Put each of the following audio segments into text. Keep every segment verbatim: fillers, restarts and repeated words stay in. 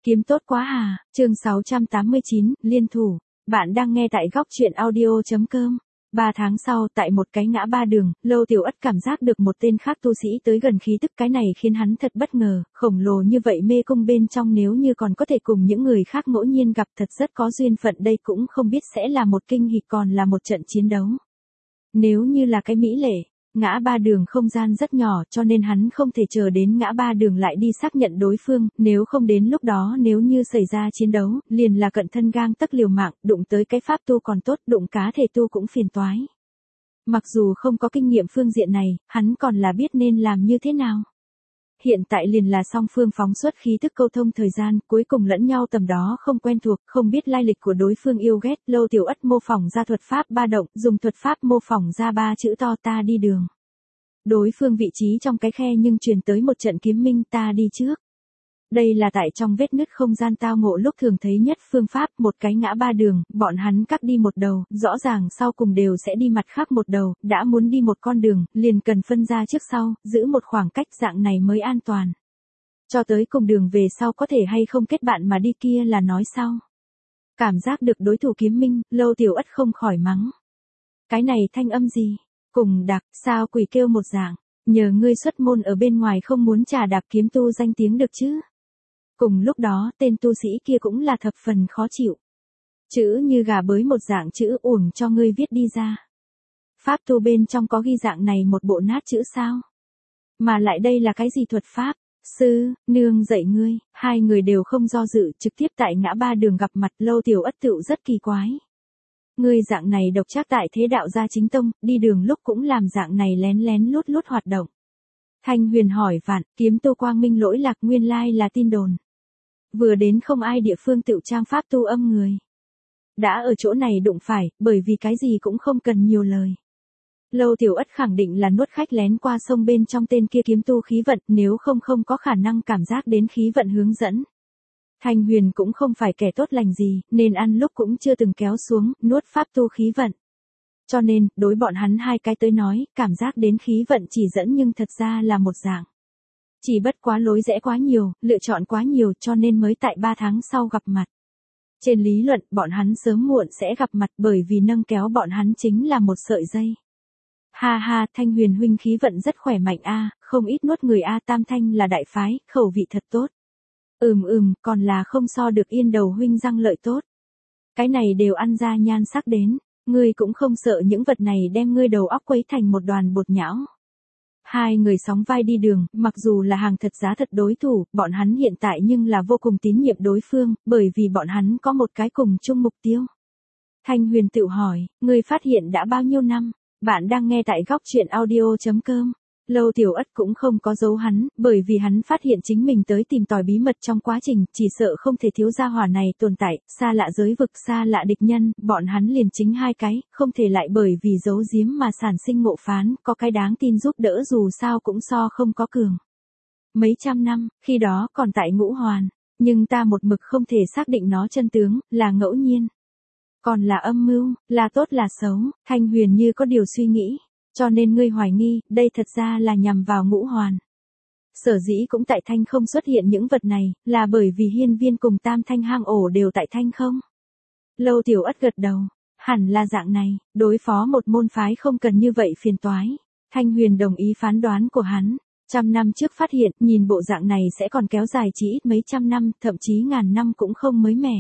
Kiếm tốt quá à, chương sáu trăm tám mươi chín, liên thủ. Bạn đang nghe tại góc truyện audio chấm com. Ba tháng sau, tại một cái ngã ba đường, Lâu Tiểu Ất cảm giác được một tên khác tu sĩ tới gần, khí tức cái này khiến hắn thật bất ngờ, khổng lồ như vậy mê cung bên trong nếu như còn có thể cùng những người khác ngẫu nhiên gặp thật rất có duyên phận, đây cũng không biết sẽ là một kinh hỉ còn là một trận chiến đấu. Nếu như là cái mỹ lệ, ngã ba đường không gian rất nhỏ cho nên hắn không thể chờ đến ngã ba đường lại đi xác nhận đối phương, nếu không đến lúc đó nếu như xảy ra chiến đấu, liền là cận thân gang tấc liều mạng, đụng tới cái pháp tu còn tốt, đụng cá thể tu cũng phiền toái. Mặc dù không có kinh nghiệm phương diện này, hắn còn là biết nên làm như thế nào. Hiện tại liền là song phương phóng xuất khí tức câu thông thời gian, cuối cùng lẫn nhau tầm đó không quen thuộc, không biết lai lịch của đối phương yêu ghét, Lâu Tiểu Ất mô phỏng ra thuật pháp ba động, dùng thuật pháp mô phỏng ra ba chữ to ta đi đường. Đối phương vị trí trong cái khe nhưng truyền tới một trận kiếm minh ta đi trước. Đây là tại trong vết nứt không gian tao ngộ lúc thường thấy nhất phương pháp, một cái ngã ba đường, bọn hắn cắt đi một đầu, rõ ràng sau cùng đều sẽ đi mặt khác một đầu, đã muốn đi một con đường, liền cần phân ra trước sau, giữ một khoảng cách dạng này mới an toàn. Cho tới cùng đường về sau có thể hay không kết bạn mà đi kia là nói sau. Cảm giác được đối thủ kiếm minh, Lâu Tiểu Ất không khỏi mắng. Cái này thanh âm gì? Cùng đặc, sao quỷ kêu một dạng, nhờ ngươi xuất môn ở bên ngoài không muốn trà đạp kiếm tu danh tiếng được chứ. Cùng lúc đó, tên tu sĩ kia cũng là thập phần khó chịu. Chữ như gà bới một dạng chữ uổng cho ngươi viết đi ra. Pháp tu bên trong có ghi dạng này một bộ nát chữ sao? Mà lại đây là cái gì thuật pháp? Sư, nương dạy ngươi, hai người đều không do dự, trực tiếp tại ngã ba đường gặp mặt. Lâu Tiểu Ất tựu rất kỳ quái. Ngươi dạng này độc chắc tại thế đạo gia chính tông, đi đường lúc cũng làm dạng này lén lén lút lút hoạt động. Thanh Huyền hỏi vạn, kiếm tu quang minh lỗi lạc nguyên lai là tin đồn. Vừa đến không ai địa phương tựu trang pháp tu âm người. Đã ở chỗ này đụng phải, bởi vì cái gì cũng không cần nhiều lời. Lâu Tiểu Ất khẳng định là nuốt khách lén qua sông bên trong tên kia kiếm tu khí vận, nếu không không có khả năng cảm giác đến khí vận hướng dẫn. Thanh Huyền cũng không phải kẻ tốt lành gì, nên ăn lúc cũng chưa từng kéo xuống, nuốt pháp tu khí vận. Cho nên, đối bọn hắn hai cái tới nói, cảm giác đến khí vận chỉ dẫn nhưng thật ra là một dạng. Chỉ bất quá lối rẽ quá nhiều, lựa chọn quá nhiều cho nên mới tại ba tháng sau gặp mặt. Trên lý luận, bọn hắn sớm muộn sẽ gặp mặt bởi vì nâng kéo bọn hắn chính là một sợi dây. Ha ha, Thanh Huyền huynh khí vận rất khỏe mạnh a, không ít nuốt người a, Tam Thanh là đại phái, khẩu vị thật tốt. Ừm ừm, còn là không so được Yên Đầu huynh răng lợi tốt. Cái này đều ăn ra nhan sắc đến, ngươi cũng không sợ những vật này đem ngươi đầu óc quấy thành một đoàn bột nhão. Hai người sóng vai đi đường, mặc dù là hàng thật giá thật đối thủ, bọn hắn hiện tại nhưng là vô cùng tín nhiệm đối phương, bởi vì bọn hắn có một cái cùng chung mục tiêu. Thanh Huyền tự hỏi, ngươi phát hiện đã bao nhiêu năm? Bạn đang nghe tại góc truyện audio chấm com. Lâu Tiểu Ất cũng không có giấu hắn, bởi vì hắn phát hiện chính mình tới tìm tòi bí mật trong quá trình, chỉ sợ không thể thiếu gia hỏa này tồn tại, xa lạ giới vực, xa lạ địch nhân, bọn hắn liền chính hai cái, không thể lại bởi vì giấu giếm mà sản sinh ngộ phán, có cái đáng tin giúp đỡ dù sao cũng so không có cường. Mấy trăm năm, khi đó còn tại Ngũ Hoàn, nhưng ta một mực không thể xác định nó chân tướng, là ngẫu nhiên. Còn là âm mưu, là tốt là xấu, Thanh Huyền như có điều suy nghĩ. Cho nên ngươi hoài nghi, đây thật ra là nhằm vào Ngũ Hoàn. Sở dĩ cũng tại Thanh không xuất hiện những vật này, là bởi vì hiên viên cùng Tam Thanh hang ổ đều tại Thanh không? Lâu Tiểu Ất gật đầu, hẳn là dạng này, đối phó một môn phái không cần như vậy phiền toái. Thanh Huyền đồng ý phán đoán của hắn, trăm năm trước phát hiện, nhìn bộ dạng này sẽ còn kéo dài chỉ ít mấy trăm năm, thậm chí ngàn năm cũng không mới mẻ.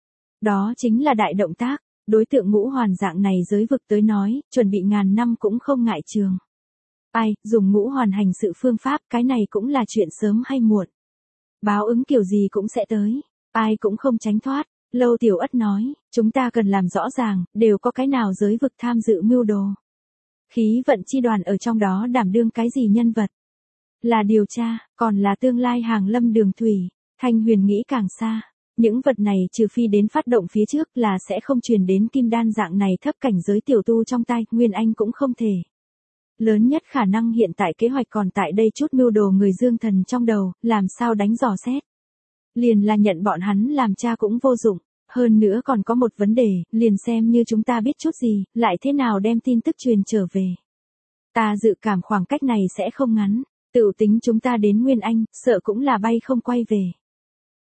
Đó chính là đại động tác. Đối tượng Ngũ Hoàn dạng này giới vực tới nói, chuẩn bị ngàn năm cũng không ngại trường. Ai, dùng Ngũ Hoàn hành sự phương pháp, cái này cũng là chuyện sớm hay muộn. Báo ứng kiểu gì cũng sẽ tới, ai cũng không tránh thoát. Lâu Tiểu Ất nói, chúng ta cần làm rõ ràng, đều có cái nào giới vực tham dự mưu đồ. Khí vận chi đoàn ở trong đó đảm đương cái gì nhân vật? Là điều tra, còn là tương lai hàng lâm đường thủy. Thanh Huyền nghĩ càng xa. Những vật này trừ phi đến phát động phía trước là sẽ không truyền đến kim đan dạng này thấp cảnh giới tiểu tu trong tay, Nguyên Anh cũng không thể. Lớn nhất khả năng hiện tại kế hoạch còn tại đây chút mưu đồ người dương thần trong đầu, làm sao đánh dò xét. Liền là nhận bọn hắn làm cha cũng vô dụng, hơn nữa còn có một vấn đề, liền xem như chúng ta biết chút gì, lại thế nào đem tin tức truyền trở về. Ta dự cảm khoảng cách này sẽ không ngắn, tự tính chúng ta đến Nguyên Anh, sợ cũng là bay không quay về.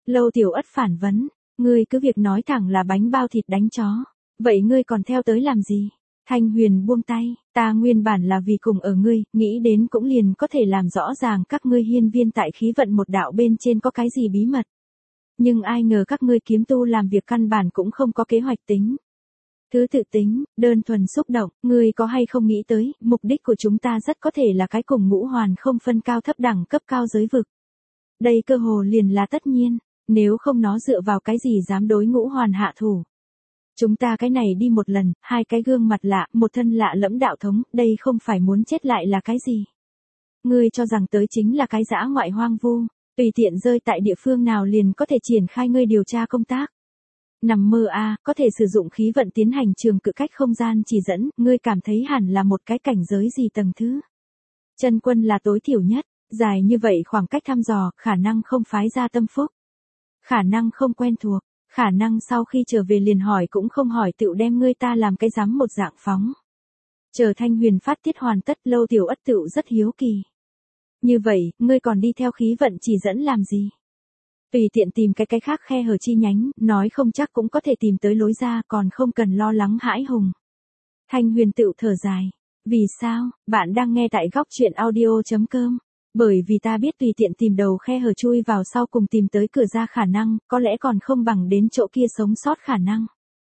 Lâu Tiểu Ất phản vấn, ngươi cứ việc nói thẳng là bánh bao thịt đánh chó. Vậy ngươi còn theo tới làm gì? Thanh Huyền buông tay, ta nguyên bản là vì cùng ở ngươi, nghĩ đến cũng liền có thể làm rõ ràng các ngươi hiên viên tại khí vận một đạo bên trên có cái gì bí mật. Nhưng ai ngờ các ngươi kiếm tu làm việc căn bản cũng không có kế hoạch tính. Thứ tự tính, đơn thuần xúc động, ngươi có hay không nghĩ tới, mục đích của chúng ta rất có thể là cái cùng ngũ hoàn không phân cao thấp đẳng cấp cao giới vực. Đây cơ hồ liền là tất nhiên, nếu không nó dựa vào cái gì dám đối ngũ hoàn hạ thủ. Chúng ta cái này đi một lần, hai cái gương mặt lạ, một thân lạ lẫm đạo thống, đây không phải muốn chết lại là cái gì. Ngươi cho rằng tới chính là cái dã ngoại hoang vu, tùy tiện rơi tại địa phương nào liền có thể triển khai ngươi điều tra công tác. Nằm mơ a, à, có thể sử dụng khí vận tiến hành trường cự cách không gian chỉ dẫn, ngươi cảm thấy hẳn là một cái cảnh giới gì tầng thứ. Chân quân là tối thiểu nhất, dài như vậy khoảng cách thăm dò, khả năng không phái ra tâm phúc. Khả năng không quen thuộc, khả năng sau khi trở về liền hỏi cũng không hỏi tựu đem ngươi ta làm cái rắm một dạng phóng. Chờ Thanh Huyền phát tiết hoàn tất, Lâu Tiểu Ất tựu rất hiếu kỳ. Như vậy, ngươi còn đi theo khí vận chỉ dẫn làm gì? Tùy tiện tìm cái cái khác khe hở chi nhánh, nói không chắc cũng có thể tìm tới lối ra, còn không cần lo lắng hãi hùng. Thanh Huyền tựu thở dài. Vì sao, bạn đang nghe tại góc truyện audio chấm com. Bởi vì ta biết tùy tiện tìm đầu khe hở chui vào sau cùng tìm tới cửa ra khả năng, có lẽ còn không bằng đến chỗ kia sống sót khả năng.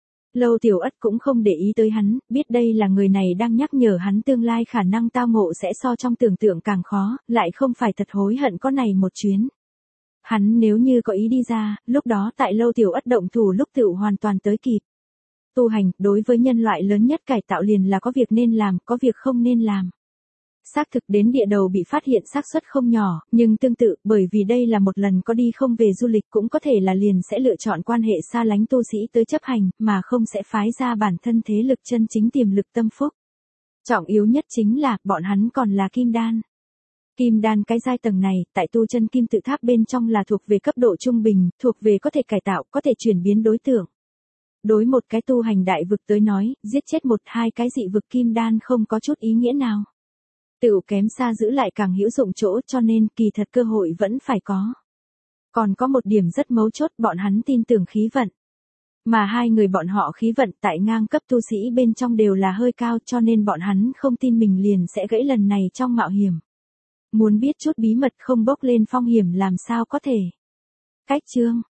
Lâu Tiểu Ất cũng không để ý tới hắn, biết đây là người này đang nhắc nhở hắn tương lai khả năng tao ngộ sẽ so trong tưởng tượng càng khó, lại không phải thật hối hận có này một chuyến. Hắn nếu như có ý đi ra, lúc đó tại Lâu Tiểu Ất động thủ lúc tựu hoàn toàn tới kịp. Tu hành, đối với nhân loại lớn nhất cải tạo liền là có việc nên làm, có việc không nên làm. Xác thực đến địa đầu bị phát hiện xác suất không nhỏ, nhưng tương tự, bởi vì đây là một lần có đi không về du lịch cũng có thể là liền sẽ lựa chọn quan hệ xa lánh tu sĩ tới chấp hành, mà không sẽ phái ra bản thân thế lực chân chính tiềm lực tâm phúc. Trọng yếu nhất chính là, bọn hắn còn là kim đan. Kim đan cái giai tầng này, tại tu chân kim tự tháp bên trong là thuộc về cấp độ trung bình, thuộc về có thể cải tạo, có thể chuyển biến đối tượng. Đối một cái tu hành đại vực tới nói, giết chết một hai cái dị vực kim đan không có chút ý nghĩa nào. Tựu kém xa giữ lại càng hữu dụng chỗ, cho nên kỳ thật cơ hội vẫn phải có. Còn có một điểm rất mấu chốt, bọn hắn tin tưởng khí vận. Mà hai người bọn họ khí vận tại ngang cấp tu sĩ bên trong đều là hơi cao, cho nên bọn hắn không tin mình liền sẽ gãy lần này trong mạo hiểm. Muốn biết chút bí mật không bốc lên phong hiểm làm sao có thể. Cách chương